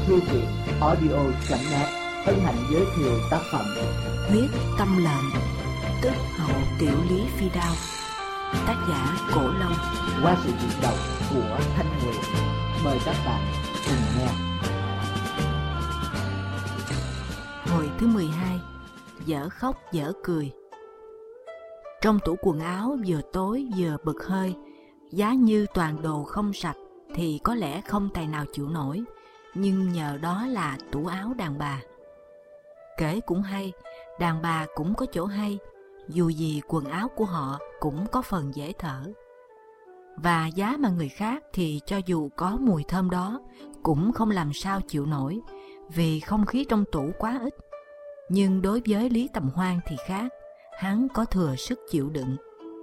Thư viện audio.net hân hạnh giới thiệu tác phẩm Huyết Tâm Lệnh, tức Hậu Tiểu Lý Phi Đao, tác giả Cổ Long, qua sự diễn đọc của Thanh Nguyệt. Mời các bạn cùng nghe. Hồi thứ 12, dở khóc dở cười. Trong tủ quần áo vừa tối vừa bực hơi, giá như toàn đồ không sạch thì có lẽ không tài nào chịu nổi, nhưng nhờ đó là tủ áo đàn bà. Kể cũng hay, đàn bà cũng có chỗ hay, dù gì quần áo của họ cũng có phần dễ thở. Và giá mà người khác thì cho dù có mùi thơm đó cũng không làm sao chịu nổi, vì không khí trong tủ quá ít. Nhưng đối với Lý Tầm Hoan thì khác, hắn có thừa sức chịu đựng.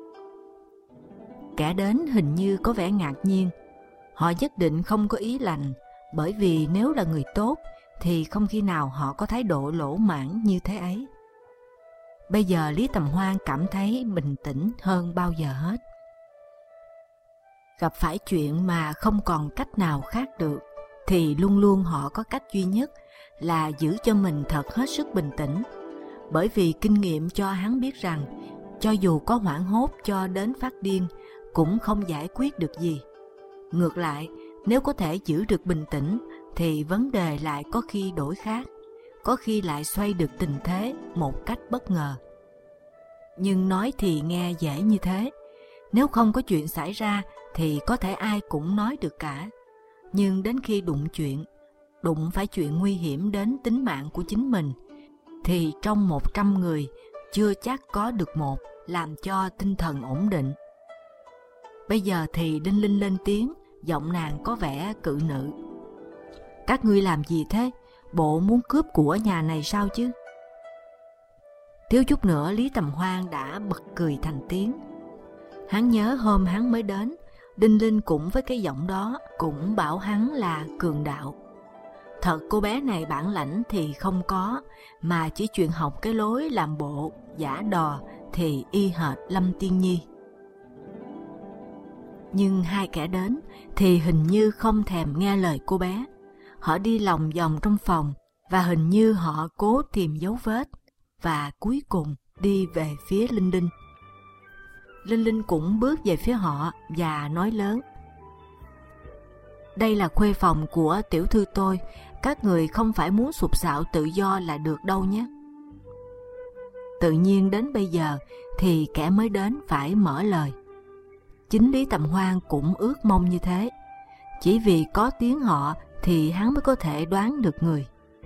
Kẻ đến hình như có vẻ ngạc nhiên. Họ nhất định không có ý lành, bởi vì nếu là người tốt thì không khi nào họ có thái độ lỗ mãng như thế ấy. Bây giờ Lý Tầm Hoan cảm thấy bình tĩnh hơn bao giờ hết. Gặp phải chuyện mà không còn cách nào khác được thì luôn luôn họ có cách duy nhất là giữ cho mình thật hết sức bình tĩnh. Bởi vì kinh nghiệm cho hắn biết rằng cho dù có hoảng hốt cho đến phát điên cũng không giải quyết được gì. Ngược lại, nếu có thể giữ được bình tĩnh thì vấn đề lại có khi đổi khác, có khi lại xoay được tình thế một cách bất ngờ. Nhưng nói thì nghe dễ như thế, nếu không có chuyện xảy ra thì có thể ai cũng nói được cả. Nhưng đến khi đụng phải chuyện nguy hiểm đến tính mạng của chính mình, thì trong 100 người chưa chắc có được một làm cho tinh thần ổn định. Bây giờ thì Đinh Linh lên tiếng, giọng nàng có vẻ cự nữ. Các ngươi làm gì thế? Bộ muốn cướp của nhà này sao chứ? Thiếu chút nữa Lý Tầm Hoan đã bật cười thành tiếng. Hắn nhớ hôm hắn mới đến, Đinh Linh cũng với cái giọng đó cũng bảo hắn là cường đạo. Thật cô bé này bản lãnh thì không có, mà chỉ chuyện học cái lối làm bộ, giả đò thì y hệt Lâm Tiên Nhi. Nhưng hai kẻ đến thì hình như không thèm nghe lời cô bé. Họ đi lòng vòng trong phòng và hình như họ cố tìm dấu vết, và cuối cùng đi về phía Linh Linh. Linh Linh cũng bước về phía họ và nói lớn: Đây là khuê phòng của tiểu thư tôi, các người không phải muốn sục sạo tự do là được đâu nhé. Tự nhiên đến bây giờ thì kẻ mới đến phải mở lời. Chính Lý Tầm Hoan cũng ước mong như thế, chỉ vì có tiếng họ thì hắn mới có thể đoán được người.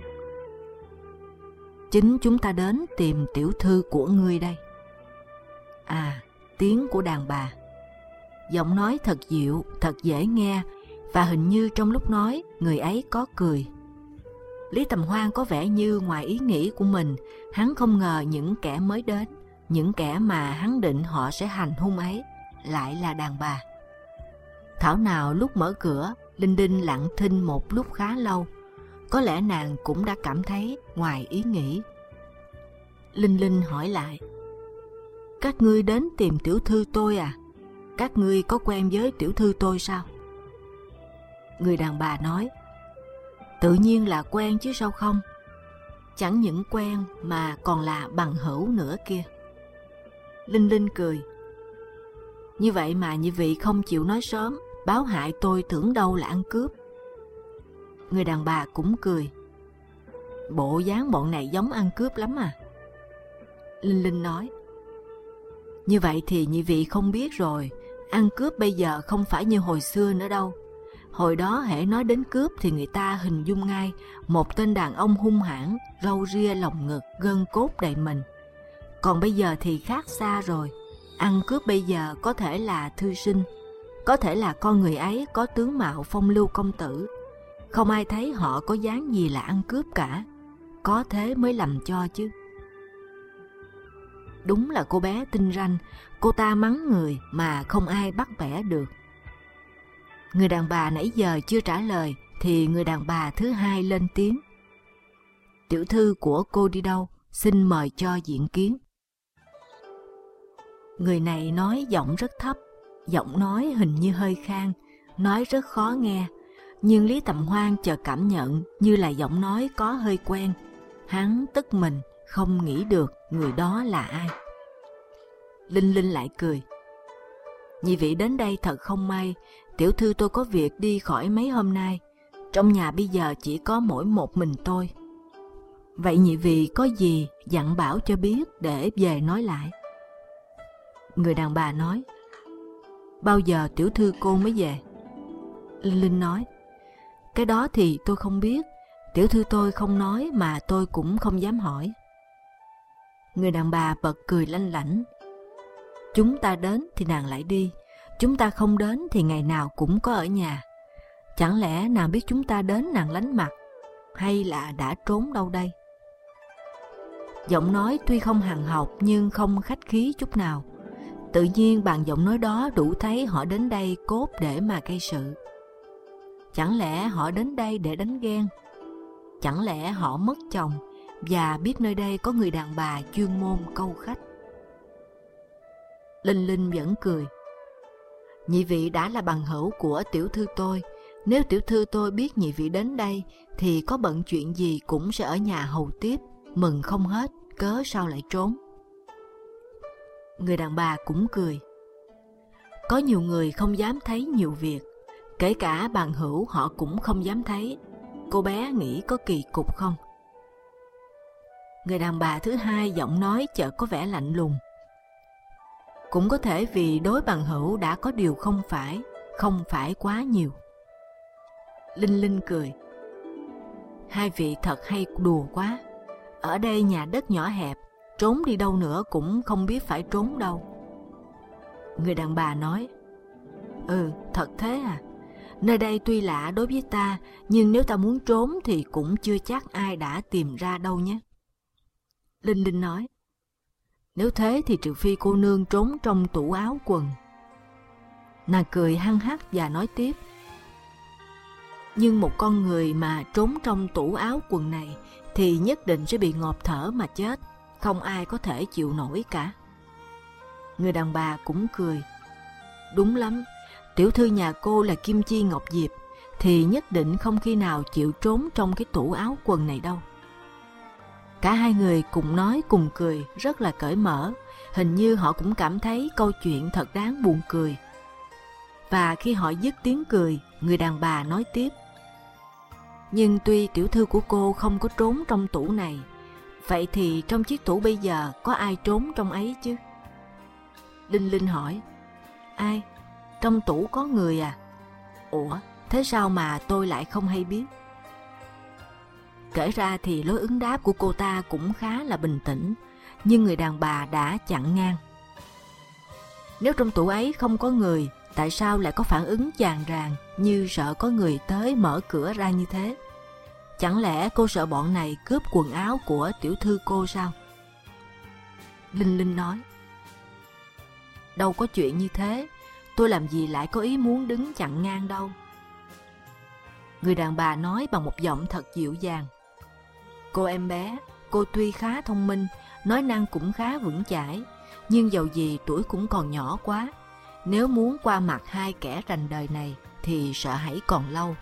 Chính chúng ta đến tìm tiểu thư của ngươi đây. À, tiếng của đàn bà. Giọng nói thật dịu, thật dễ nghe, và hình như trong lúc nói người ấy có cười. Lý Tầm Hoan có vẻ như ngoài ý nghĩ của mình, hắn không ngờ những kẻ mới đến, những kẻ mà hắn định họ sẽ hành hung ấy, lại là đàn bà. Thảo nào lúc mở cửa, Linh Đinh lặng thinh một lúc khá lâu. Có lẽ nàng cũng đã cảm thấy ngoài ý nghĩ. Linh Linh hỏi lại: Các ngươi đến tìm tiểu thư tôi à? Các ngươi có quen với tiểu thư tôi sao? Người đàn bà nói: Tự nhiên là quen chứ sao không? Chẳng những quen mà còn là bằng hữu nữa kia. Linh Linh cười: Như vậy mà nhị vị không chịu nói sớm, báo hại tôi tưởng đâu là ăn cướp. Người đàn bà cũng cười: Bộ dáng bọn này giống ăn cướp lắm à. Linh Linh nói: Như vậy thì nhị vị không biết rồi, ăn cướp bây giờ không phải như hồi xưa nữa đâu. Hồi đó hễ nói đến cướp thì người ta hình dung ngay một tên đàn ông hung hãn, râu ria lồng ngực, gân cốt đầy mình. Còn bây giờ thì khác xa rồi. Ăn cướp bây giờ có thể là thư sinh, có thể là con người ấy có tướng mạo phong lưu công tử. Không ai thấy họ có dáng gì là ăn cướp cả. Có thế mới lầm cho chứ. Đúng là cô bé tinh ranh, cô ta mắng người mà không ai bắt bẻ được. Người đàn bà nãy giờ chưa trả lời thì người đàn bà thứ hai lên tiếng: Tiểu thư của cô đi đâu? Xin mời cho diện kiến. Người này nói giọng rất thấp, giọng nói hình như hơi khan, nói rất khó nghe. Nhưng Lý Tầm Hoan chợt cảm nhận như là giọng nói có hơi quen. Hắn tức mình, không nghĩ được người đó là ai. Linh Linh lại cười. Nhị vị đến đây thật không may, tiểu thư tôi có việc đi khỏi mấy hôm nay. Trong nhà bây giờ chỉ có mỗi một mình tôi. Vậy nhị vị có gì dặn bảo cho biết để về nói lại. Người đàn bà nói. Bao giờ tiểu thư cô mới về? Linh Linh nói. Cái đó thì tôi không biết. Tiểu thư tôi không nói mà tôi cũng không dám hỏi. Người đàn bà bật cười lanh lảnh. Chúng ta đến thì nàng lại đi. Chúng ta không đến thì ngày nào cũng có ở nhà. Chẳng lẽ nàng biết chúng ta đến nàng lánh mặt, hay là đã trốn đâu đây? Giọng nói tuy không hằn học nhưng không khách khí chút nào. Tự nhiên bằng giọng nói đó đủ thấy họ đến đây cốt để mà gây sự. Chẳng lẽ họ đến đây để đánh ghen? Chẳng lẽ họ mất chồng và biết nơi đây có người đàn bà chuyên môn câu khách? Linh Linh vẫn cười. Nhị vị đã là bằng hữu của tiểu thư tôi. Nếu tiểu thư tôi biết nhị vị đến đây thì có bận chuyện gì cũng sẽ ở nhà hầu tiếp, mừng không hết, cớ sao lại trốn. Người đàn bà cũng cười. Có nhiều người không dám thấy nhiều việc, kể cả bằng hữu họ cũng không dám thấy. Cô bé nghĩ có kỳ cục không? Người đàn bà thứ hai giọng nói chợt có vẻ lạnh lùng. Cũng có thể vì đối bằng hữu đã có điều không phải quá nhiều. Linh Linh cười. Hai vị thật hay đùa quá. Ở đây nhà đất nhỏ hẹp, trốn đi đâu nữa cũng không biết phải trốn đâu. Người đàn bà nói. Thật thế à. Nơi đây tuy lạ đối với ta, nhưng nếu ta muốn trốn thì cũng chưa chắc ai đã tìm ra đâu nhé. Linh Linh nói. Nếu thế thì trừ phi cô nương trốn trong tủ áo quần. Nàng cười hăng hắc và nói tiếp. Nhưng một con người mà trốn trong tủ áo quần này thì nhất định sẽ bị ngộp thở mà chết. Không ai có thể chịu nổi cả. Người đàn bà cũng cười. Đúng lắm, tiểu thư nhà cô là Kim Chi Ngọc Diệp thì nhất định không khi nào chịu trốn trong cái tủ áo quần này đâu. Cả hai người cùng nói cùng cười rất là cởi mở. Hình như họ cũng cảm thấy câu chuyện thật đáng buồn cười. Và khi họ dứt tiếng cười, người đàn bà nói tiếp. Nhưng tuy tiểu thư của cô không có trốn trong tủ này, vậy thì trong chiếc tủ bây giờ có ai trốn trong ấy chứ? Linh Linh hỏi. Ai? Trong tủ có người à? Ủa, thế sao mà tôi lại không hay biết? Kể ra thì lối ứng đáp của cô ta cũng khá là bình tĩnh, nhưng người đàn bà đã chặn ngang. Nếu trong tủ ấy không có người, tại sao lại có phản ứng chàng ràng như sợ có người tới mở cửa ra như thế? Chẳng lẽ cô sợ bọn này cướp quần áo của tiểu thư cô sao? Linh Linh nói. Đâu có chuyện như thế, tôi làm gì lại có ý muốn đứng chặn ngang đâu. Người đàn bà nói bằng một giọng thật dịu dàng. Cô em bé, cô tuy khá thông minh, nói năng cũng khá vững chãi, nhưng dầu gì tuổi cũng còn nhỏ quá. Nếu muốn qua mặt hai kẻ rành đời này thì sợ hãi còn lâu.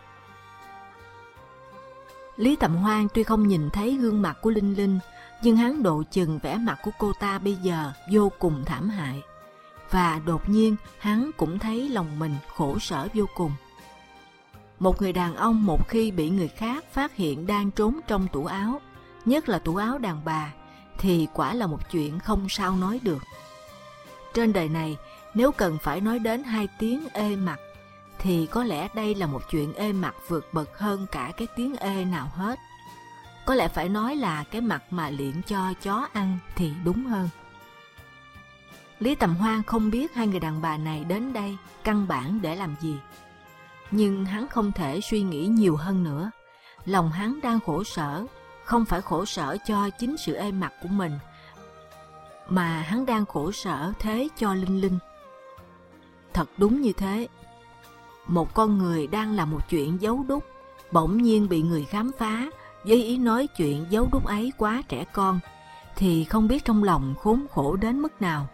Lý Tầm Hoan tuy không nhìn thấy gương mặt của Linh Linh, nhưng hắn độ chừng vẻ mặt của cô ta bây giờ vô cùng thảm hại. Và đột nhiên hắn cũng thấy lòng mình khổ sở vô cùng. Một người đàn ông một khi bị người khác phát hiện đang trốn trong tủ áo, nhất là tủ áo đàn bà, thì quả là một chuyện không sao nói được. Trên đời này, nếu cần phải nói đến hai tiếng ê mặt, thì có lẽ đây là một chuyện ê mặt vượt bậc hơn cả cái tiếng ê nào hết. Có lẽ phải nói là cái mặt mà liệng cho chó ăn thì đúng hơn. Lý Tầm Hoan không biết hai người đàn bà này đến đây căn bản để làm gì. Nhưng hắn không thể suy nghĩ nhiều hơn nữa. Lòng hắn đang khổ sở, không phải khổ sở cho chính sự ê mặt của mình, mà hắn đang khổ sở thế cho Linh Linh. Thật đúng như thế. Một con người đang làm một chuyện giấu đúc, bỗng nhiên bị người khám phá với ý nói chuyện giấu đúc ấy quá trẻ con, thì không biết trong lòng khốn khổ đến mức nào.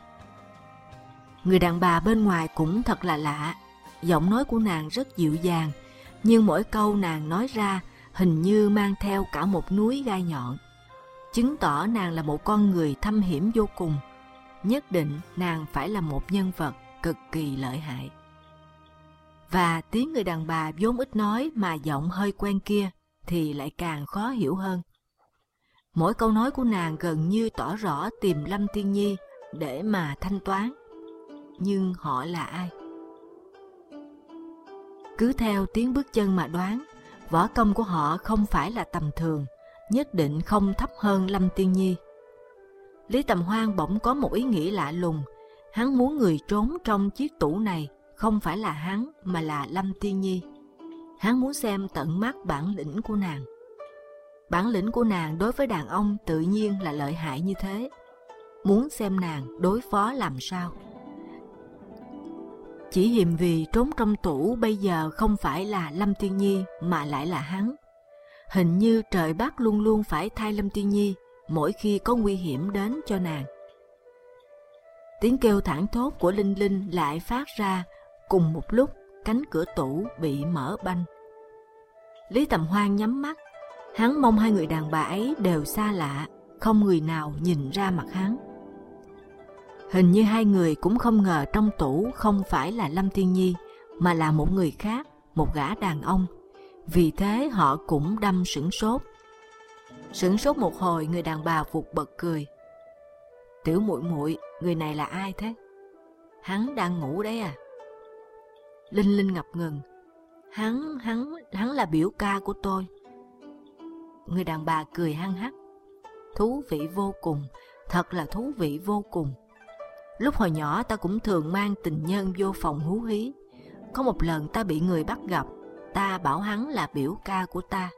Người đàn bà bên ngoài cũng thật là lạ. Giọng nói của nàng rất dịu dàng, Nhưng mỗi câu nàng nói ra hình như mang theo cả một núi gai nhọn, chứng tỏ nàng là một con người thâm hiểm vô cùng. Nhất định nàng phải là một nhân vật cực kỳ lợi hại. Và tiếng người đàn bà vốn ít nói mà giọng hơi quen kia thì lại càng khó hiểu hơn. Mỗi câu nói của nàng gần như tỏ rõ tìm Lâm Tiên Nhi để mà thanh toán. Nhưng họ là ai? Cứ theo tiếng bước chân mà đoán, võ công của họ không phải là tầm thường, nhất định không thấp hơn Lâm Tiên Nhi. Lý Tầm Hoan bỗng có một ý nghĩ lạ lùng. Hắn muốn người trốn trong chiếc tủ này không phải là hắn mà là Lâm Tiên Nhi. Hắn muốn xem tận mắt bản lĩnh của nàng. Bản lĩnh của nàng đối với đàn ông tự nhiên là lợi hại như thế. Muốn xem nàng đối phó làm sao. Chỉ hiềm vì trốn trong tủ bây giờ không phải là Lâm Tiên Nhi mà lại là hắn. Hình như trời Bắc luôn luôn phải thay Lâm Tiên Nhi mỗi khi có nguy hiểm đến cho nàng. Tiếng kêu thảng thốt của Linh Linh lại phát ra cùng một lúc. Cánh cửa tủ bị mở banh. Lý Tầm Hoan nhắm mắt. Hắn mong hai người đàn bà ấy đều xa lạ, không người nào nhìn ra mặt hắn. Hình như hai người cũng không ngờ trong tủ không phải là Lâm Tiên Nhi mà là một người khác, một gã đàn ông. Vì thế họ cũng đâm sửng sốt. Sửng sốt một hồi, người đàn bà vụt bật cười. Tiểu muội muội, người này là ai thế? Hắn đang ngủ đấy à? Linh Linh ngập ngừng. Hắn là biểu ca của tôi. Người đàn bà cười hăng hắc. Thú vị vô cùng, thật là thú vị vô cùng. Lúc hồi nhỏ ta cũng thường mang tình nhân vô phòng hú hí. Có một lần ta bị người bắt gặp, ta bảo hắn là biểu ca của ta.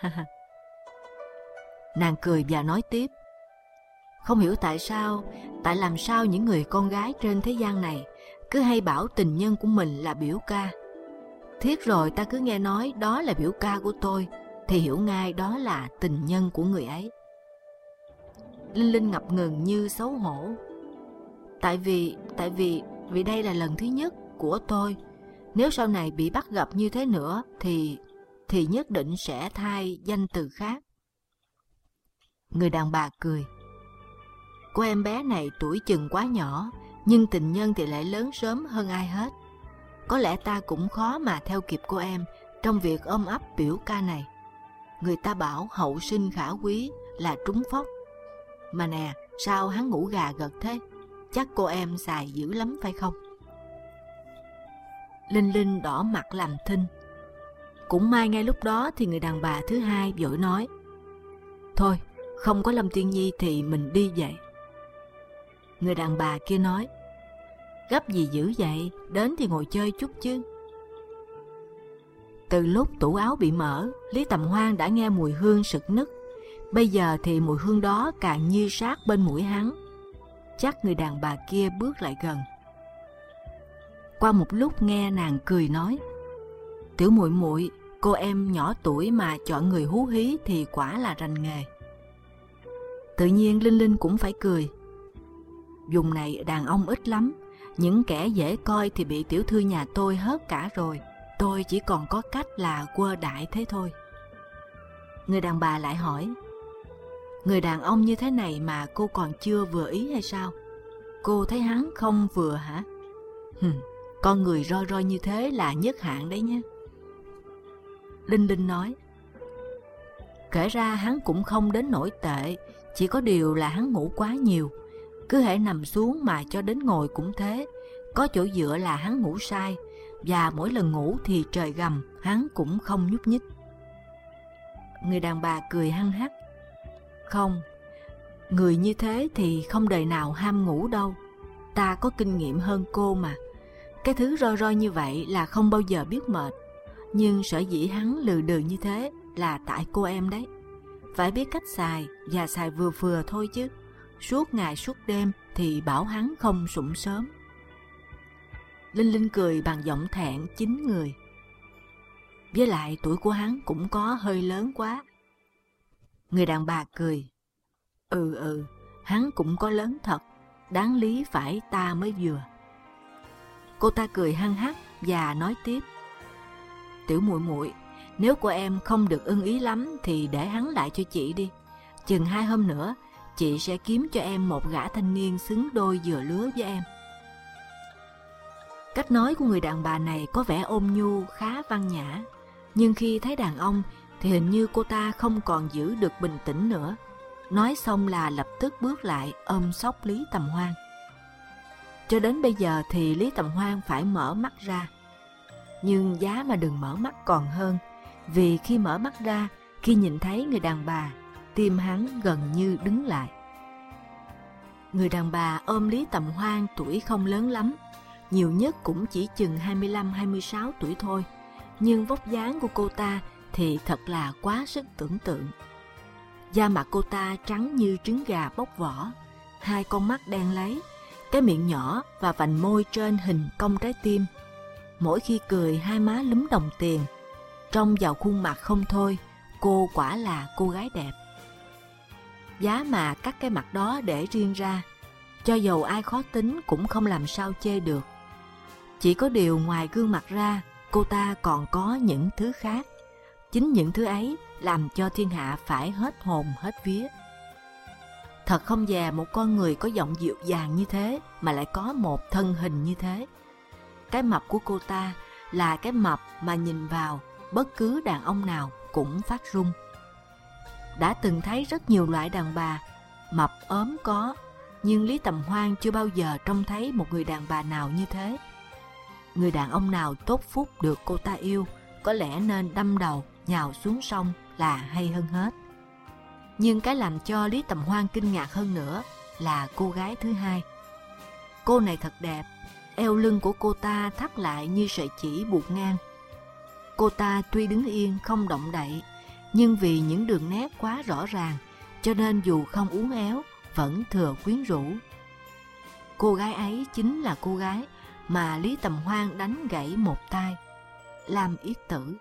Nàng cười và nói tiếp. Không hiểu tại làm sao những người con gái trên thế gian này cứ hay bảo tình nhân của mình là biểu ca. Thiết rồi ta cứ nghe nói đó là biểu ca của tôi thì hiểu ngay đó là tình nhân của người ấy. Linh Linh ngập ngừng như xấu hổ. Tại vì đây là lần thứ nhất của tôi. Nếu sau này bị bắt gặp như thế nữa thì nhất định sẽ thay danh từ khác. Người đàn bà cười. Cô em bé này tuổi chừng quá nhỏ, nhưng tình nhân thì lại lớn sớm hơn ai hết. Có lẽ ta cũng khó mà theo kịp cô em trong việc ôm ấp biểu ca này. Người ta bảo hậu sinh khả quý là trúng phóc. Mà nè, sao hắn ngủ gà gật thế? Chắc cô em xài dữ lắm phải không? Linh Linh đỏ mặt làm thinh. Cũng may ngay lúc đó thì người đàn bà thứ hai vội nói. Thôi, không có Lâm Tiên Nhi thì mình đi vậy. Người đàn bà kia nói. Gấp gì dữ vậy, đến thì ngồi chơi chút chứ. Từ lúc tủ áo bị mở, Lý Tầm Hoan đã nghe mùi hương sực nức. Bây giờ thì mùi hương đó càng như sát bên mũi hắn. Chắc người đàn bà kia bước lại gần. Qua một lúc nghe nàng cười nói. Tiểu muội muội, cô em nhỏ tuổi mà chọn người hú hí thì quả là rành nghề. Tự nhiên Linh Linh cũng phải cười. Vùng này đàn ông ít lắm, những kẻ dễ coi thì bị tiểu thư nhà tôi hớt cả rồi. Tôi chỉ còn có cách là quơ đại thế thôi. Người đàn bà lại hỏi. Người đàn ông như thế này mà cô còn chưa vừa ý hay sao? Cô thấy hắn không vừa hả? Con người roi roi như thế là nhất hạng đấy nhé. Linh Linh nói. Kể ra hắn cũng không đến nổi tệ, chỉ có điều là hắn ngủ quá nhiều. Cứ hễ nằm xuống mà cho đến ngồi cũng thế. Có chỗ dựa là hắn ngủ sai, và mỗi lần ngủ thì trời gầm, hắn cũng không nhúc nhích. Người đàn bà cười hăng hắc. Không, người như thế thì không đời nào ham ngủ đâu. Ta có kinh nghiệm hơn cô mà. Cái thứ roi roi như vậy là không bao giờ biết mệt. Nhưng sở dĩ hắn lừ đừ như thế là tại cô em đấy. Phải biết cách xài, và xài vừa vừa thôi chứ. Suốt ngày suốt đêm thì bảo hắn không sụng sớm. Linh Linh cười bằng giọng thẹn chín người. Với lại tuổi của hắn cũng có hơi lớn quá. Người đàn bà cười. Hắn cũng có lớn thật, đáng lý phải ta mới vừa. Cô ta cười hăng hắc và nói tiếp. Tiểu muội muội, nếu của em không được ưng ý lắm thì để hắn lại cho chị đi. Chừng 2 hôm nữa, chị sẽ kiếm cho em một gã thanh niên xứng đôi vừa lứa với em. Cách nói của người đàn bà này có vẻ ôn nhu, khá văn nhã. Nhưng khi thấy đàn ông thì hình như cô ta không còn giữ được bình tĩnh nữa. Nói xong là lập tức bước lại ôm xốc Lý Tầm Hoan. Cho đến bây giờ thì Lý Tầm Hoan phải mở mắt ra. Nhưng giá mà đừng mở mắt còn hơn, vì khi mở mắt ra, khi nhìn thấy người đàn bà, tim hắn gần như đứng lại. Người đàn bà ôm Lý Tầm Hoan tuổi không lớn lắm, nhiều nhất cũng chỉ chừng 25-26 tuổi thôi. Nhưng vóc dáng của cô ta thì thật là quá sức tưởng tượng. Da mặt cô ta trắng như trứng gà bóc vỏ, 2 con mắt đen láy, cái miệng nhỏ và vành môi trên hình cong trái tim. Mỗi khi cười 2 má lúm đồng tiền, trông vào khuôn mặt không thôi, cô quả là cô gái đẹp. Giá mà cắt cái mặt đó để riêng ra, cho dầu ai khó tính cũng không làm sao chê được. Chỉ có điều ngoài gương mặt ra, cô ta còn có những thứ khác. Chính những thứ ấy làm cho thiên hạ phải hết hồn hết vía. Thật không dè một con người có giọng dịu dàng như thế mà lại có một thân hình như thế. Cái mập của cô ta là cái mập mà nhìn vào bất cứ đàn ông nào cũng phát run. Đã từng thấy rất nhiều loại đàn bà, mập ốm có, nhưng Lý Tầm Hoan chưa bao giờ trông thấy một người đàn bà nào như thế. Người đàn ông nào tốt phúc được cô ta yêu, có lẽ nên đâm đầu nhào xuống sông là hay hơn hết. Nhưng cái làm cho Lý Tầm Hoan kinh ngạc hơn nữa là cô gái thứ hai. Cô này thật đẹp, eo lưng của cô ta thắt lại như sợi chỉ buộc ngang. Cô ta tuy đứng yên không động đậy, nhưng vì những đường nét quá rõ ràng, cho nên dù không uốn éo, vẫn thừa quyến rũ. Cô gái ấy chính là cô gái mà Lý Tầm Hoan đánh gãy một tay, Lam Yết Tử.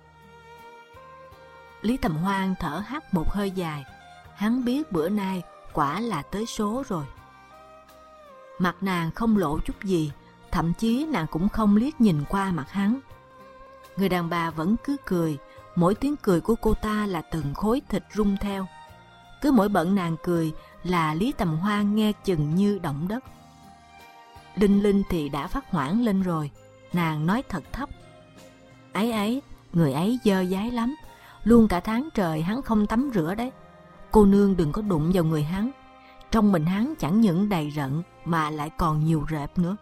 Lý Tầm Hoan thở hắt một hơi dài, hắn biết bữa nay quả là tới số rồi. Mặt nàng không lộ chút gì, thậm chí nàng cũng không liếc nhìn qua mặt hắn. Người đàn bà vẫn cứ cười, mỗi tiếng cười của cô ta là từng khối thịt rung theo. Cứ mỗi bận nàng cười là Lý Tầm Hoan nghe chừng như động đất. Linh Linh thì đã phát hoảng lên rồi, nàng nói thật thấp: ấy, người ấy dơ dái lắm, luôn cả tháng trời hắn không tắm rửa đấy. Cô nương đừng có đụng vào người hắn, trong mình hắn chẳng những đầy rận mà lại còn nhiều rệp nữa.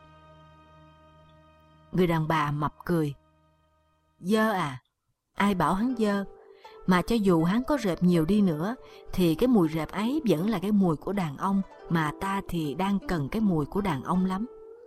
Người đàn bà mập cười: dơ à? Ai bảo hắn dơ? Mà cho dù hắn có rệp nhiều đi nữa, thì cái mùi rệp ấy vẫn là cái mùi của đàn ông, mà ta thì đang cần cái mùi của đàn ông lắm.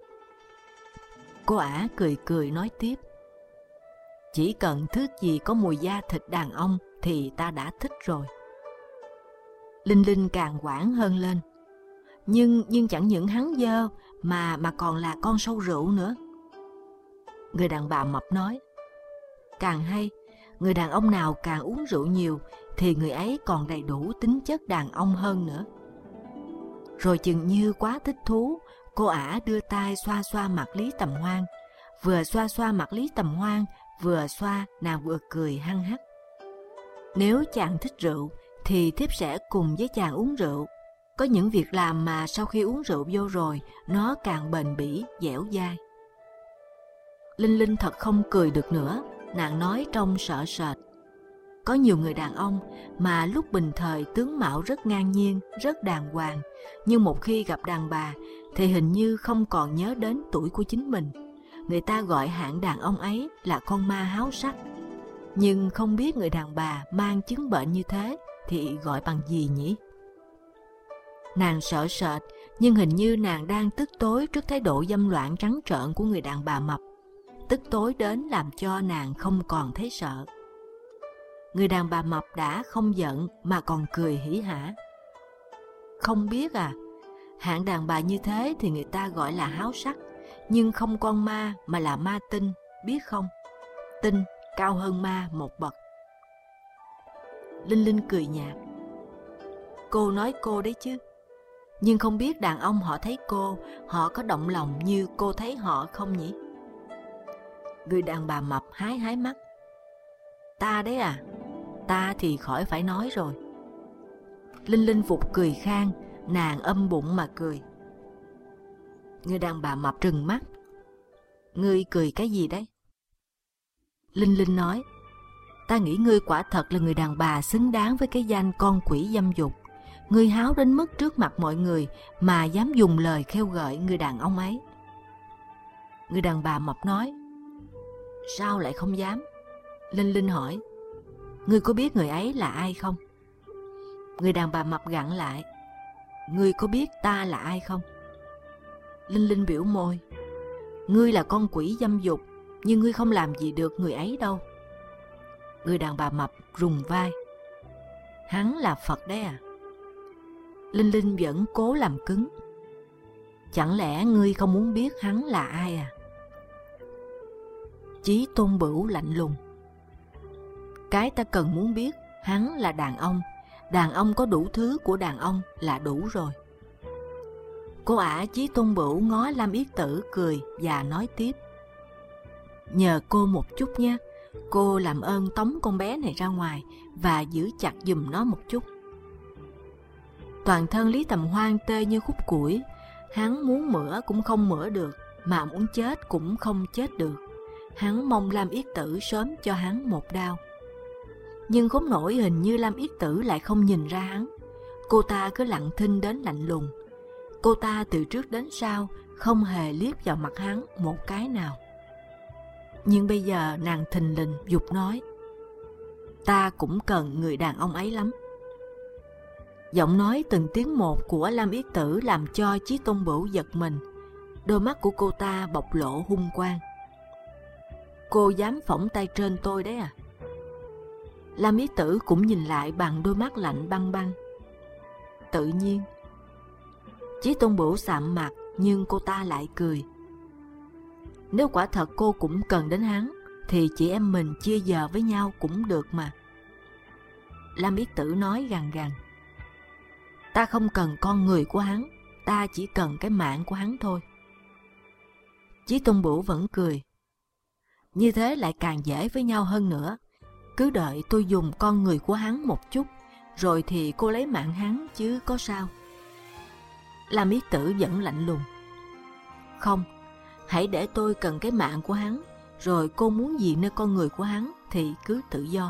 Cô ả cười cười nói tiếp: chỉ cần thứ gì có mùi da thịt đàn ông thì ta đã thích rồi. Linh Linh càng hoảng hơn lên: nhưng chẳng những hắn dơ mà còn là con sâu rượu nữa. Người đàn bà mập nói: càng hay, người đàn ông nào càng uống rượu nhiều thì người ấy còn đầy đủ tính chất đàn ông hơn nữa. Rồi chừng như quá thích thú, cô ả đưa tay xoa xoa mặt Lý Tầm Hoan. Vừa xoa xoa mặt Lý Tầm Hoan, vừa xoa nàng vừa cười hăng hắc: nếu chàng thích rượu thì thiếp sẽ cùng với chàng uống rượu. Có những việc làm mà sau khi uống rượu vô rồi nó càng bền bỉ, dẻo dai. Linh Linh thật không cười được nữa, nàng nói trông sợ sệt: có nhiều người đàn ông mà lúc bình thời tướng mạo rất ngang nhiên, rất đàng hoàng, nhưng một khi gặp đàn bà thì hình như không còn nhớ đến tuổi của chính mình. Người ta gọi hạng đàn ông ấy là con ma háo sắc. Nhưng không biết người đàn bà mang chứng bệnh như thế thì gọi bằng gì nhỉ? Nàng sợ sệt, nhưng hình như nàng đang tức tối trước thái độ dâm loạn trắng trợn của người đàn bà mập. Tức tối đến làm cho nàng không còn thấy sợ. Người đàn bà mập đã không giận mà còn cười hỉ hả: không biết à, hạng đàn bà như thế thì người ta gọi là háo sắc, nhưng không con ma mà là ma tinh, biết không? Tinh cao hơn ma một bậc. Linh Linh cười nhạt: cô nói cô đấy chứ, nhưng không biết đàn ông họ thấy cô, họ có động lòng như cô thấy họ không nhỉ? Người đàn bà mập hái mắt: Ta đấy à? Ta thì khỏi phải nói rồi. Linh Linh vụt cười khan, nàng ôm bụng mà cười. Người đàn bà mập trừng mắt. Ngươi cười cái gì đấy? Linh Linh nói, ta nghĩ ngươi quả thật là người đàn bà xứng đáng với cái danh con quỷ dâm dục. Ngươi háo đến mức trước mặt mọi người mà dám dùng lời khêu gợi người đàn ông ấy. Người đàn bà mập nói, sao lại không dám? Linh Linh hỏi, ngươi có biết người ấy là ai không? Người đàn bà mập gặn lại, ngươi có biết ta là ai không? Linh Linh biểu môi, ngươi là con quỷ dâm dục, nhưng ngươi không làm gì được người ấy đâu. Người đàn bà mập rùng vai, hắn là Phật đấy à? Linh Linh vẫn cố làm cứng, chẳng lẽ ngươi không muốn biết hắn là ai à? Chí Tôn Bửu lạnh lùng, cái ta cần muốn biết hắn là đàn ông có đủ thứ của đàn ông là đủ rồi. Cô ả Chí Tôn Bửu ngó Lam Yết Tử cười và nói tiếp, nhờ cô một chút nhé, cô làm ơn tống con bé này ra ngoài và giữ chặt giùm nó một chút. Toàn thân Lý Tầm Hoan tê như khúc củi, hắn muốn mửa cũng không mửa được, mà muốn chết cũng không chết được. Hắn mong Lam Yết Tử sớm cho hắn một đao. Nhưng khốn nổi hình như Lam Yết Tử lại không nhìn ra hắn. Cô ta cứ lặng thinh đến lạnh lùng. Cô ta từ trước đến sau không hề liếc vào mặt hắn một cái nào. Nhưng bây giờ nàng thình lình giục nói, ta cũng cần người đàn ông ấy lắm. Giọng nói từng tiếng một của Lam Yết Tử làm cho Chí Tôn Bửu giật mình. Đôi mắt của cô ta bộc lộ hung quang. Cô dám phỏng tay trên tôi đấy à? Lam Yết Tử cũng nhìn lại bằng đôi mắt lạnh băng băng. Tự nhiên. Chí Tôn Bửu sạm mặt, nhưng cô ta lại cười. Nếu quả thật cô cũng cần đến hắn, thì chị em mình chia giờ với nhau cũng được mà. Lam Yết Tử nói gằn gằn, ta không cần con người của hắn, ta chỉ cần cái mạng của hắn thôi. Chí Tôn Bửu vẫn cười. Như thế lại càng dễ với nhau hơn nữa. Cứ đợi tôi dùng con người của hắn một chút, rồi thì cô lấy mạng hắn chứ có sao. Lam Yết Tử vẫn lạnh lùng. Không, hãy để tôi cần cái mạng của hắn, rồi cô muốn gì nơi con người của hắn thì cứ tự do.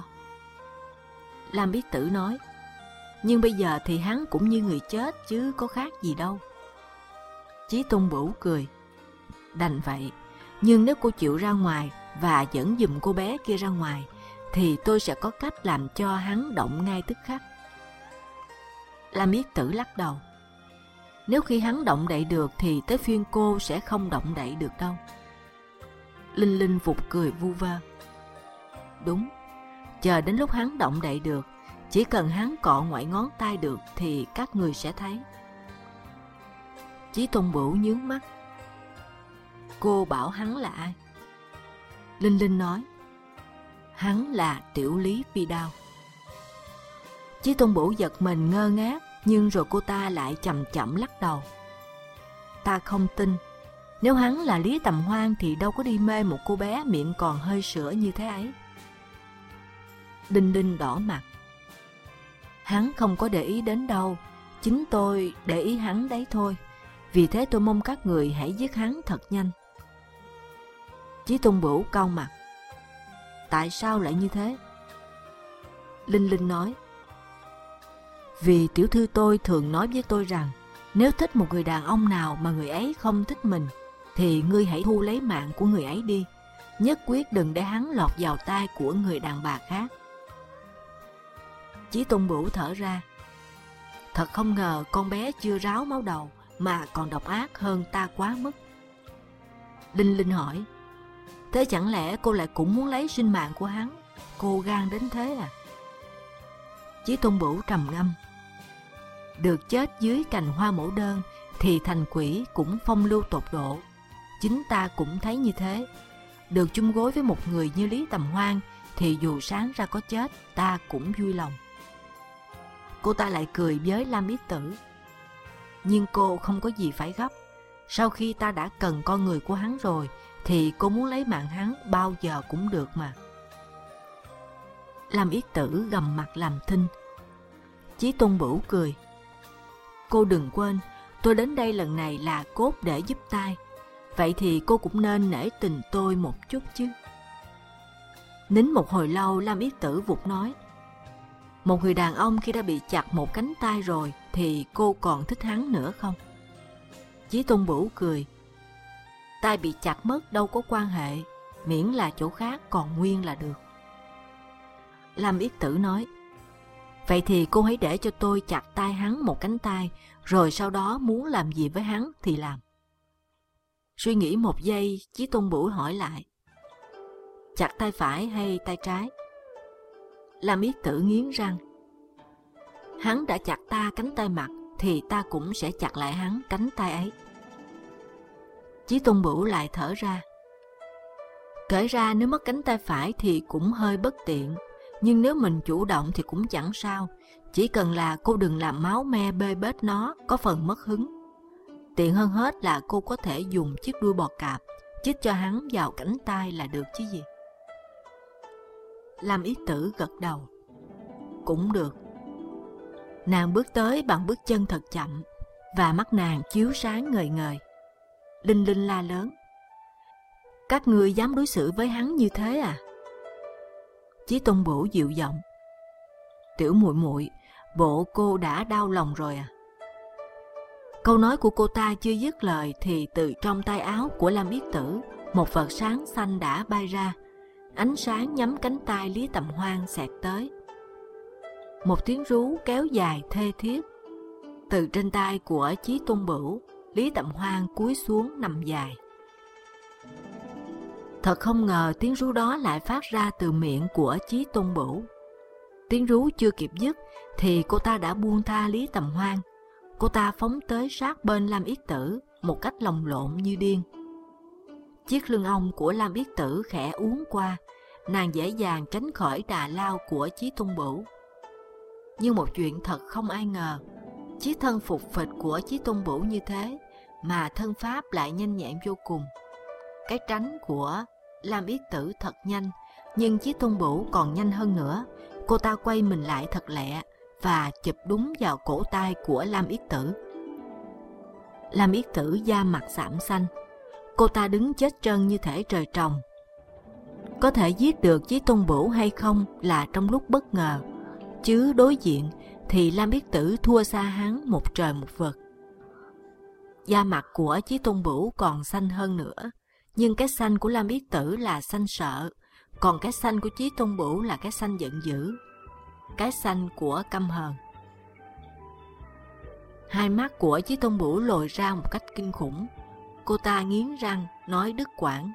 Lam Yết Tử nói, nhưng bây giờ thì hắn cũng như người chết chứ có khác gì đâu. Chí Tôn Bửu cười. Đành vậy, nhưng nếu cô chịu ra ngoài và dẫn giùm cô bé kia ra ngoài, thì tôi sẽ có cách làm cho hắn động ngay tức khắc. Lam Yết Tử lắc đầu. Nếu khi hắn động đậy được thì tới phiên cô sẽ không động đậy được đâu. Linh Linh vụt cười vu vơ. Đúng, chờ đến lúc hắn động đậy được, chỉ cần hắn cọ ngoại ngón tay được thì các người sẽ thấy. Chí Tôn Bửu nhướng mắt. Cô bảo hắn là ai? Linh Linh nói, hắn là Tiểu Lý Phi Đao. Chí Tôn Bửu giật mình ngơ ngác, nhưng rồi cô ta lại chậm chậm lắc đầu. Ta không tin. Nếu hắn là Lý Tầm Hoan thì đâu có đi mê một cô bé miệng còn hơi sữa như thế ấy. Đinh Đinh đỏ mặt. Hắn không có để ý đến đâu, chính tôi để ý hắn đấy thôi. Vì thế tôi mong các người hãy giết hắn thật nhanh. Chí Tôn Bửu cau mặt. Tại sao lại như thế? Linh Linh nói, vì tiểu thư tôi thường nói với tôi rằng, nếu thích một người đàn ông nào mà người ấy không thích mình, thì ngươi hãy thu lấy mạng của người ấy đi, nhất quyết đừng để hắn lọt vào tay của người đàn bà khác. Chí Tôn Bửu thở ra. Thật không ngờ con bé chưa ráo máu đầu mà còn độc ác hơn ta quá mức. Linh Linh hỏi, thế chẳng lẽ cô lại cũng muốn lấy sinh mạng của hắn? Cô gan đến thế à? Chí Tôn Bửu trầm ngâm. Được chết dưới cành hoa mẫu đơn thì thành quỷ cũng phong lưu tột độ. Chính ta cũng thấy như thế. Được chung gối với một người như Lý Tầm Hoan thì dù sáng ra có chết, ta cũng vui lòng. Cô ta lại cười với Lam Yết Tử. Nhưng cô không có gì phải gấp. Sau khi ta đã cần con người của hắn rồi, thì cô muốn lấy mạng hắn bao giờ cũng được mà. Lam Yết Tử gầm mặt làm thinh. Chí Tôn Bửu cười. Cô đừng quên, tôi đến đây lần này là cốt để giúp tai. Vậy thì cô cũng nên nể tình tôi một chút chứ. Nín một hồi lâu, Lam Yết Tử vụt nói. Một người đàn ông khi đã bị chặt một cánh tay rồi thì cô còn thích hắn nữa không? Chí Tôn Bửu cười. Tai bị chặt mất đâu có quan hệ, miễn là chỗ khác còn nguyên là được. Lam Yết Tử nói. Vậy thì cô hãy để cho tôi chặt tay hắn một cánh tay, rồi sau đó muốn làm gì với hắn thì làm. Suy nghĩ một giây, Chí Tôn Bửu hỏi lại. Chặt tay phải hay tay trái? Lam Yết Tử nghiến răng. Hắn đã chặt ta cánh tay mặt thì ta cũng sẽ chặt lại hắn cánh tay ấy. Chí Tôn Bửu lại thở ra. Kể ra nếu mất cánh tay phải thì cũng hơi bất tiện, nhưng nếu mình chủ động thì cũng chẳng sao. Chỉ cần là cô đừng làm máu me bê bết nó có phần mất hứng. Tiện hơn hết là cô có thể dùng chiếc đuôi bò cạp chích cho hắn vào cánh tay là được chứ gì. Lam Yết Tử gật đầu. Cũng được. Nàng bước tới bằng bước chân thật chậm, và mắt nàng chiếu sáng ngời ngời. Linh Linh la lớn. Các ngươi dám đối xử với hắn như thế à? Chí Tôn Bửu dịu giọng. Tiểu muội muội, bộ cô đã đau lòng rồi à? Câu nói của cô ta chưa dứt lời thì từ trong tay áo của Lam Yết Tử, một vật sáng xanh đã bay ra. Ánh sáng nhắm cánh tay Lý Tầm Hoan xẹt tới. Một tiếng rú kéo dài thê thiết. Từ trên tay của Chí Tôn Bửu, Lý Tầm Hoan cúi xuống nằm dài. Thật không ngờ tiếng rú đó lại phát ra từ miệng của Chí Tôn Bửu. Tiếng rú chưa kịp dứt thì cô ta đã buông tha Lý Tầm Hoan. Cô ta phóng tới sát bên Lam Yết Tử một cách lồng lộn như điên. Chiếc lưng ông của Lam Yết Tử khẽ uốn qua, nàng dễ dàng tránh khỏi đà lao của Chí Tôn Bửu. Nhưng một chuyện thật không ai ngờ, chiếc thân phục phịch của Chí Tôn Bửu như thế mà thân pháp lại nhanh nhẹn vô cùng. Cái tránh của Lam Yết Tử thật nhanh, nhưng Chí Tôn Bửu còn nhanh hơn nữa. Cô ta quay mình lại thật lẹ và chụp đúng vào cổ tay của Lam Yết Tử. Lam Yết Tử da mặt xạm xanh. Cô ta đứng chết trân như thể trời trồng. Có thể giết được Chí Tôn Bửu hay không là trong lúc bất ngờ, chứ đối diện thì Lam Yết Tử thua xa hắn một trời một vực. Da mặt của Chí Tôn Bửu còn xanh hơn nữa, nhưng cái xanh của Lam Yết Tử là xanh sợ, còn cái xanh của Chí Tôn Bửu là cái xanh giận dữ, cái xanh của căm hờn. Hai mắt của Chí Tôn Bửu lồi ra một cách kinh khủng. Cô ta nghiến răng nói đứt quãng.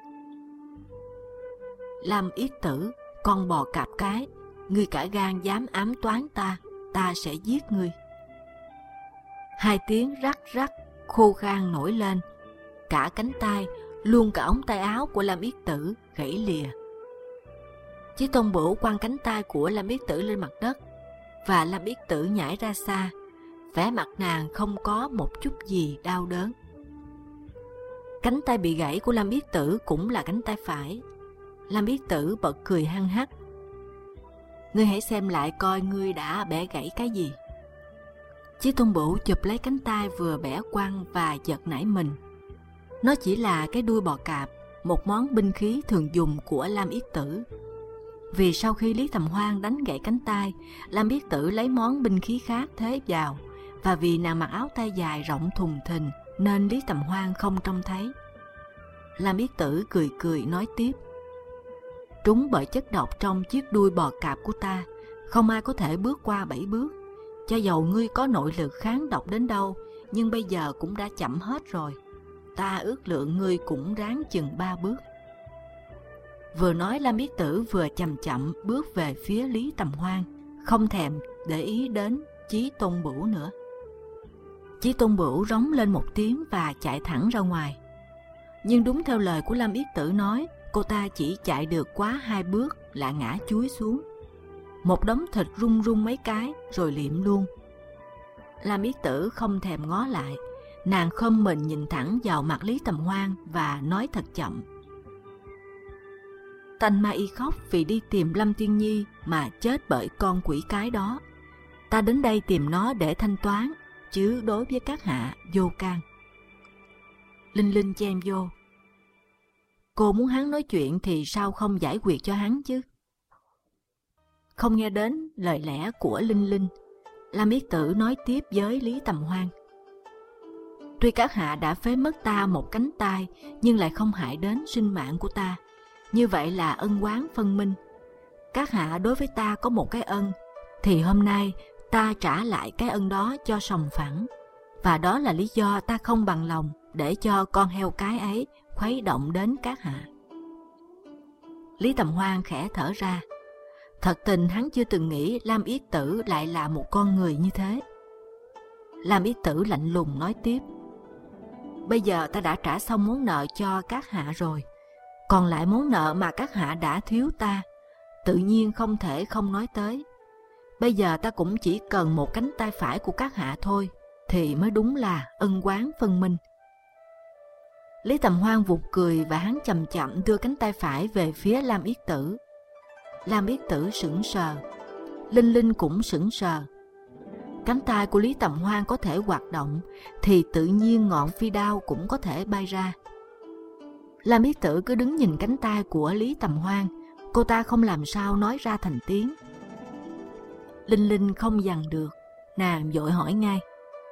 Lam Yết Tử, con bò cạp cái, ngươi cả gan dám ám toán ta, ta sẽ giết ngươi. Hai tiếng rắc rắc khô khan nổi lên. Cả cánh tay, luôn cả ống tay áo của Lam Yết Tử gãy lìa. Chí Tôn Bửu quăng cánh tay của Lam Yết Tử lên mặt đất, và Lam Yết Tử nhảy ra xa. Vẻ mặt nàng không có một chút gì đau đớn. Cánh tay bị gãy của Lam Yết Tử cũng là cánh tay phải. Lam Yết Tử bật cười hăng hắc. Ngươi hãy xem lại coi ngươi đã bẻ gãy cái gì. Chí Tôn Bửu chụp lấy cánh tay vừa bẻ quăng và giật nảy mình. Nó chỉ là cái đuôi bò cạp, một món binh khí thường dùng của Lam Yết Tử. Vì sau khi Lý Tầm Hoan đánh gãy cánh tay, Lam Yết Tử lấy món binh khí khác thế vào, và vì nàng mặc áo tay dài rộng thùng thình nên Lý Tầm Hoan không trông thấy. Lam Yết Tử cười cười nói tiếp. Trúng bởi chất độc trong chiếc đuôi bò cạp của ta, không ai có thể bước qua 7 bước. Cho dầu ngươi có nội lực kháng độc đến đâu, nhưng bây giờ cũng đã chậm hết rồi. Ta ước lượng ngươi cũng ráng chừng 3 bước. Vừa nói Lam Yết Tử vừa chậm chậm bước về phía Lý Tầm Hoan, không thèm để ý đến Chí Tôn Bửu nữa. Chí Tôn Bửu rống lên một tiếng và chạy thẳng ra ngoài. Nhưng đúng theo lời của Lam Yết Tử nói, cô ta chỉ chạy được quá 2 bước là ngã chúi xuống. Một đống thịt rung rung mấy cái rồi liệm luôn. Lam Yết Tử không thèm ngó lại, nàng khom mình nhìn thẳng vào mặt Lý Tầm Hoan và nói thật chậm. Tanh Ma Y khóc vì đi tìm Lâm Tiên Nhi mà chết bởi con quỷ cái đó. Ta đến đây tìm nó để thanh toán, chứ đối với các hạ vô can. Linh Linh chen vô. Cô muốn hắn nói chuyện thì sao không giải quyết cho hắn chứ? Không nghe đến lời lẽ của Linh Linh, Lam Yết Tử nói tiếp với Lý Tầm Hoan. Tuy các hạ đã phế mất ta một cánh tay, nhưng lại không hại đến sinh mạng của ta. Như vậy là ân oán phân minh. Các hạ đối với ta có một cái ân, thì hôm nay ta trả lại cái ân đó cho sòng phẳng. Và đó là lý do ta không bằng lòng để cho con heo cái ấy khuấy động đến các hạ. Lý Tầm Hoan khẽ thở ra. Thật tình hắn chưa từng nghĩ Lam Yết Tử lại là một con người như thế. Lam Yết Tử lạnh lùng nói tiếp. Bây giờ ta đã trả xong món nợ cho các hạ rồi. Còn lại món nợ mà các hạ đã thiếu ta, tự nhiên không thể không nói tới. Bây giờ ta cũng chỉ cần một cánh tay phải của các hạ thôi, thì mới đúng là ân oán phân minh. Lý Tầm Hoan vụt cười và hắn chậm chậm đưa cánh tay phải về phía Lam Yết Tử. Lam Yết Tử sững sờ, Linh Linh cũng sững sờ. Cánh tay của Lý Tầm Hoan có thể hoạt động, thì tự nhiên ngọn phi đao cũng có thể bay ra. Lam Yết Tử cứ đứng nhìn cánh tay của Lý Tầm Hoan, cô ta không làm sao nói ra thành tiếng. Linh Linh không dằn được, nàng vội hỏi ngay.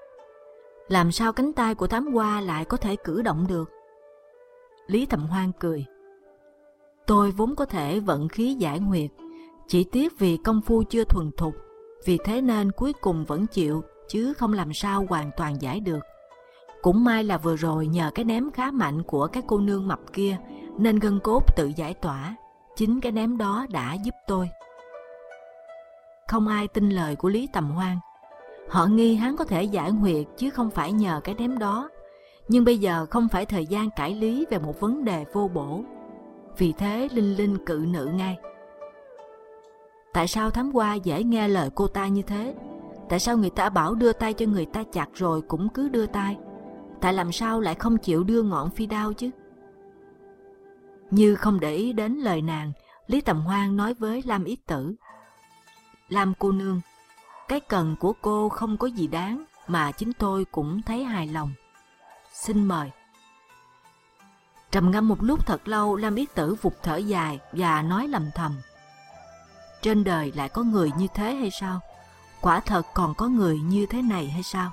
Làm sao cánh tay của Thám Hoa lại có thể cử động được? Lý Tầm Hoan cười. Tôi vốn có thể vận khí giải nguyệt, chỉ tiếc vì công phu chưa thuần thục, vì thế nên cuối cùng vẫn chịu, chứ không làm sao hoàn toàn giải được. Cũng may là vừa rồi nhờ cái ném khá mạnh của cái cô nương mập kia, nên gân cốt tự giải tỏa. Chính cái ném đó đã giúp tôi. Không ai tin lời của Lý Tầm Hoan. Họ nghi hắn có thể giải nguyệt chứ không phải nhờ cái ném đó. Nhưng bây giờ không phải thời gian cãi lý về một vấn đề vô bổ. Vì thế Linh Linh cự nữ ngay. Tại sao Thám Hoa dễ nghe lời cô ta như thế? Tại sao người ta bảo đưa tay cho người ta chặt rồi cũng cứ đưa tay? Tại làm sao lại không chịu đưa ngọn phi đao chứ? Như không để ý đến lời nàng, Lý Tầm Hoan nói với Lam Yết Tử. Lam cô nương, cái cần của cô không có gì đáng, mà chính tôi cũng thấy hài lòng. Xin mời. Trầm ngâm một lúc thật lâu, Lam Yết Tử vụt thở dài và nói lầm thầm. Trên đời lại có người như thế hay sao? Quả thật còn có người như thế này hay sao?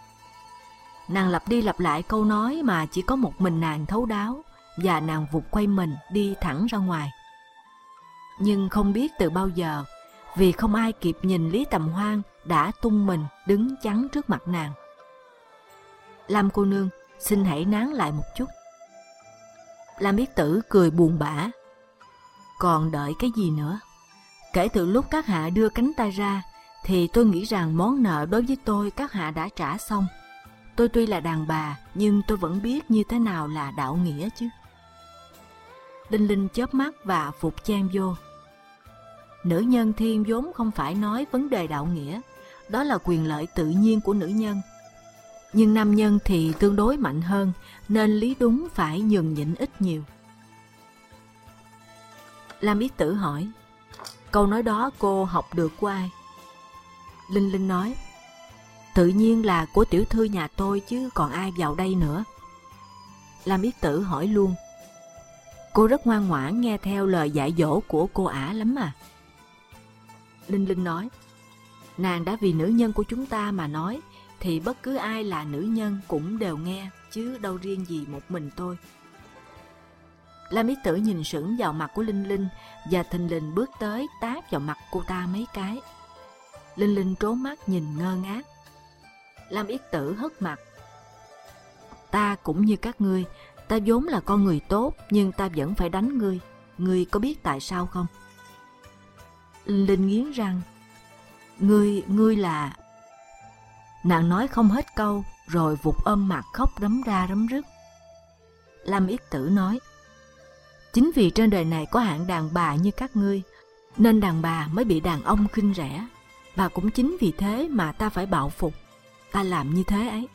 Nàng lặp đi lặp lại câu nói mà chỉ có một mình nàng thấu đáo, và nàng vụt quay mình đi thẳng ra ngoài. Nhưng không biết từ bao giờ, vì không ai kịp nhìn Lý Tầm Hoan đã tung mình đứng chắn trước mặt nàng. Lam cô nương, xin hãy nán lại một chút. Lam Yết Tử cười buồn bã. Còn đợi cái gì nữa? Kể từ lúc các hạ đưa cánh tay ra, thì tôi nghĩ rằng món nợ đối với tôi các hạ đã trả xong. Tôi tuy là đàn bà, nhưng tôi vẫn biết như thế nào là đạo nghĩa chứ. Linh Linh chớp mắt và phục chen vô. Nữ nhân thiên vốn không phải nói vấn đề đạo nghĩa, đó là quyền lợi tự nhiên của nữ nhân. Nhưng nam nhân thì tương đối mạnh hơn, nên lý đúng phải nhường nhịn ít nhiều. Lam Yết Tử hỏi, câu nói đó cô học được của ai? Linh Linh nói, tự nhiên là của tiểu thư nhà tôi chứ còn ai vào đây nữa. Lam Yết Tử hỏi luôn, cô rất ngoan ngoãn nghe theo lời dạy dỗ của cô ả lắm à? Linh Linh nói, nàng đã vì nữ nhân của chúng ta mà nói, thì bất cứ ai là nữ nhân cũng đều nghe, chứ đâu riêng gì một mình tôi. Lam Yết Tử nhìn sững vào mặt của Linh Linh và thình lình bước tới tát vào mặt cô ta mấy cái. Linh Linh trố mắt nhìn ngơ ngác. Lam Yết Tử hất mặt. Ta cũng như các ngươi, ta vốn là con người tốt, nhưng ta vẫn phải đánh ngươi. Ngươi có biết tại sao không? Linh Linh nghiến răng. Ngươi là... Nàng nói không hết câu, rồi vụt ôm mặt khóc rấm ra rấm rứt. Lam Yết Tử nói, chính vì trên đời này có hạng đàn bà như các ngươi, nên đàn bà mới bị đàn ông khinh rẻ. Và cũng chính vì thế mà ta phải bạo phục. Ta làm như thế ấy.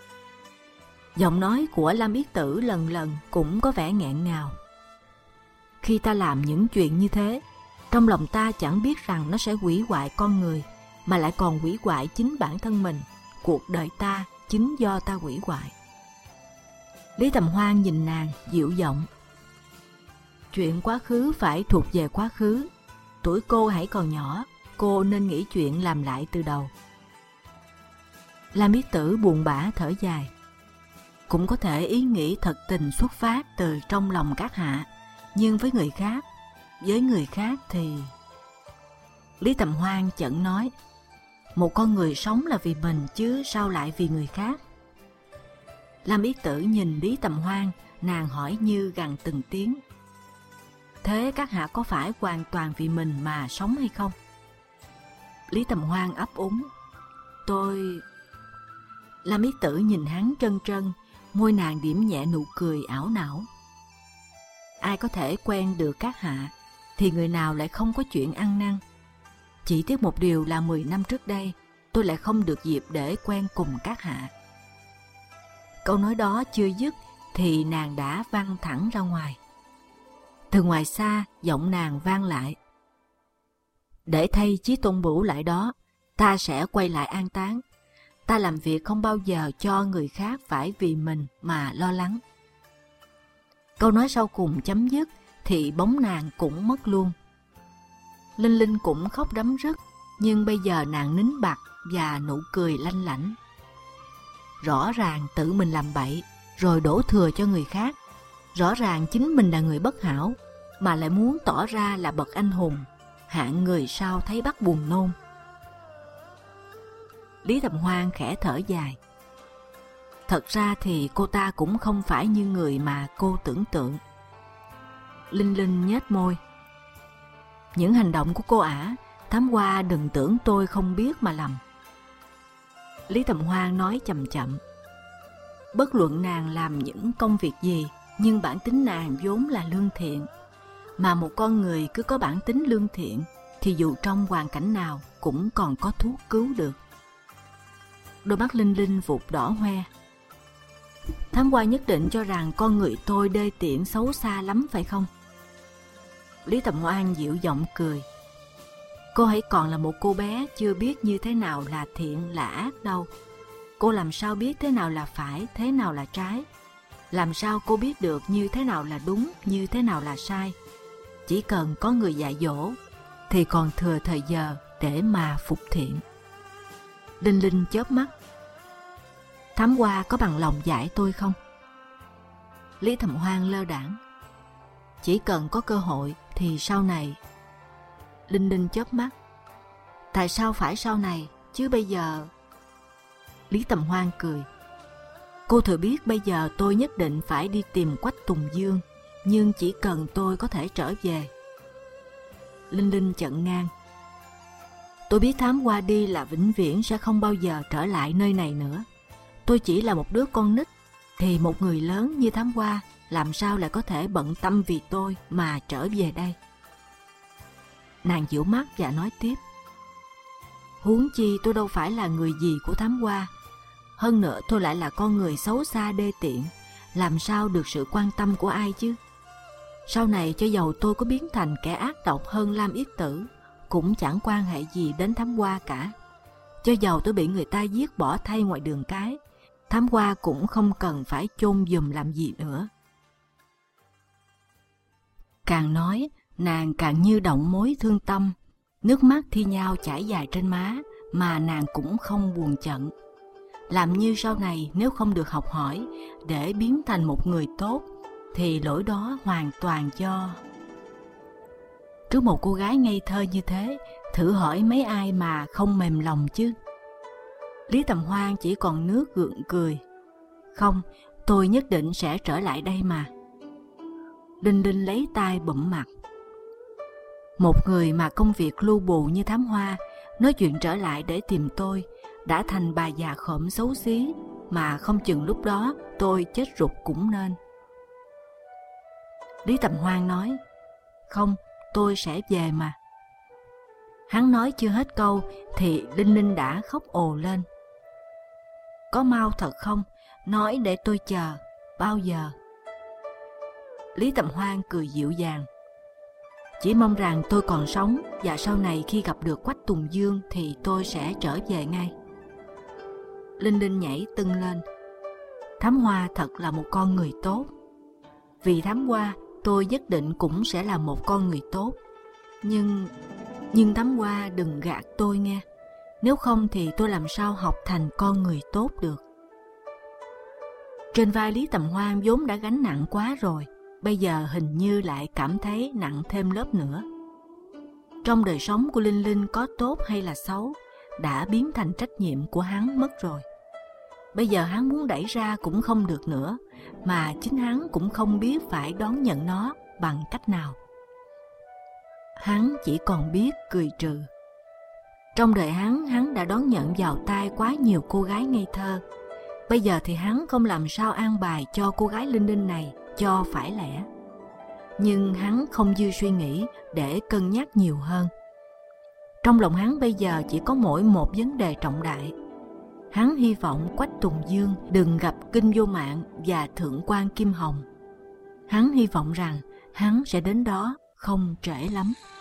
Giọng nói của Lam Yết Tử lần lần cũng có vẻ nghẹn ngào. Khi ta làm những chuyện như thế, trong lòng ta chẳng biết rằng nó sẽ hủy hoại con người, mà lại còn hủy hoại chính bản thân mình. Cuộc đời ta chính do ta hủy hoại. Lý Tầm Hoan nhìn nàng, dịu giọng. Chuyện quá khứ phải thuộc về quá khứ. Tuổi cô hãy còn nhỏ, cô nên nghĩ chuyện làm lại từ đầu. Lam Yết Tử buồn bã thở dài. Cũng có thể ý nghĩ thật tình xuất phát từ trong lòng các hạ, nhưng với người khác thì... Lý Tầm Hoan chợt nói, một con người sống là vì mình chứ sao lại vì người khác. Lam Yết Tử nhìn Lý Tầm Hoan, nàng hỏi như gằn từng tiếng. Thế các hạ có phải hoàn toàn vì mình mà sống hay không? Lý Tầm Hoan ấp úng. Tôi... Lam Yết Tử nhìn hắn trân trân, môi nàng điểm nhẹ nụ cười ảo não. Ai có thể quen được các hạ, thì người nào lại không có chuyện ăn năn. Chỉ tiếc một điều là 10 năm trước đây, tôi lại không được dịp để quen cùng các hạ. Câu nói đó chưa dứt, thì nàng đã văng thẳng ra ngoài. Từ ngoài xa, giọng nàng vang lại. Để thay Chí Tôn Bửu lại đó, ta sẽ quay lại an táng. Ta làm việc không bao giờ cho người khác phải vì mình mà lo lắng. Câu nói sau cùng chấm dứt, thì bóng nàng cũng mất luôn. Linh Linh cũng khóc đắm rứt, nhưng bây giờ nàng nín bặt và nụ cười lanh lảnh. Rõ ràng tự mình làm bậy, rồi đổ thừa cho người khác. Rõ ràng chính mình là người bất hảo, mà lại muốn tỏ ra là bậc anh hùng, hạng người sao thấy bắt buồn nôn. Lý Tầm Hoan khẽ thở dài. Thật ra thì cô ta cũng không phải như người mà cô tưởng tượng. Linh Linh nhếch môi. Những hành động của cô ả, Thám Hoa đừng tưởng tôi không biết mà lầm. Lý Tầm Hoan nói chậm chậm. Bất luận nàng làm những công việc gì, nhưng bản tính nàng vốn là lương thiện. Mà một con người cứ có bản tính lương thiện, thì dù trong hoàn cảnh nào cũng còn có thuốc cứu được. Đôi mắt Linh Linh vụt đỏ hoe. Thám Hoa nhất định cho rằng con người tôi đê tiện xấu xa lắm phải không? Lý Tầm Hoan dịu giọng cười. Cô hãy còn là một cô bé chưa biết như thế nào là thiện là ác đâu. Cô làm sao biết thế nào là phải, thế nào là trái? Làm sao cô biết được như thế nào là đúng, như thế nào là sai? Chỉ cần có người dạy dỗ, thì còn thừa thời giờ để mà phục thiện. Linh Linh chớp mắt. Thám Hoa có bằng lòng dạy tôi không? Lý Tầm Hoan lơ đãng. Chỉ cần có cơ hội thì sau này. Linh Linh chớp mắt. Tại sao phải sau này, chứ bây giờ? Lý Tầm Hoan cười. Cô thừa biết bây giờ tôi nhất định phải đi tìm Quách Tùng Dương, nhưng chỉ cần tôi có thể trở về. Linh Linh chận ngang. Tôi biết Thám Hoa đi là vĩnh viễn sẽ không bao giờ trở lại nơi này nữa. Tôi chỉ là một đứa con nít, thì một người lớn như Thám Hoa làm sao lại có thể bận tâm vì tôi mà trở về đây? Nàng dịu mắt và nói tiếp. Huống chi tôi đâu phải là người gì của Thám Hoa. Hơn nữa tôi lại là con người xấu xa đê tiện, làm sao được sự quan tâm của ai chứ? Sau này cho dầu tôi có biến thành kẻ ác độc hơn Lam Yết Tử, cũng chẳng quan hệ gì đến Thám Hoa cả. Cho dầu tôi bị người ta giết bỏ thay ngoài đường cái, Thám Hoa cũng không cần phải chôn giùm làm gì nữa. Càng nói, nàng càng như động mối thương tâm. Nước mắt thi nhau chảy dài trên má, mà nàng cũng không buồn chận. Làm như sau này nếu không được học hỏi để biến thành một người tốt, thì lỗi đó hoàn toàn do... Trước một cô gái ngây thơ như thế, thử hỏi mấy ai mà không mềm lòng chứ? Lý Tầm Hoan chỉ còn nước gượng cười. Không, tôi nhất định sẽ trở lại đây mà. Linh Linh lấy tay bụm mặt. Một người mà công việc lu bù như Thám Hoa, nói chuyện trở lại để tìm tôi, đã thành bà già khổm xấu xí, mà không chừng lúc đó tôi chết rụt cũng nên. Lý Tầm Hoan nói, không, tôi sẽ về mà. Hắn nói chưa hết câu, thì Linh Linh đã khóc ồ lên. Có mau thật không? Nói để tôi chờ. Bao giờ? Lý Tầm Hoan cười dịu dàng. Chỉ mong rằng tôi còn sống và sau này khi gặp được Quách Tùng Dương thì tôi sẽ trở về ngay. Linh Linh nhảy tưng lên. Thám Hoa thật là một con người tốt. Vì Thám Hoa, tôi nhất định cũng sẽ là một con người tốt. Nhưng Thám Hoa đừng gạt tôi nghe. Nếu không thì tôi làm sao học thành con người tốt được. Trên vai Lý Tầm Hoan vốn đã gánh nặng quá rồi, bây giờ hình như lại cảm thấy nặng thêm lớp nữa. Trong đời sống của Linh Linh có tốt hay là xấu đã biến thành trách nhiệm của hắn mất rồi. Bây giờ hắn muốn đẩy ra cũng không được nữa, mà chính hắn cũng không biết phải đón nhận nó bằng cách nào. Hắn chỉ còn biết cười trừ. Trong đời hắn đã đón nhận vào tay quá nhiều cô gái ngây thơ. Bây giờ thì hắn không làm sao an bài cho cô gái Linh Linh này cho phải lẽ. Nhưng hắn không dư suy nghĩ để cân nhắc nhiều hơn. Trong lòng hắn bây giờ chỉ có mỗi một vấn đề trọng đại. Hắn hy vọng Quách Tùng Dương đừng gặp Kinh Vô Mạng và Thượng quan Kim Hồng. Hắn hy vọng rằng hắn sẽ đến đó không trễ lắm.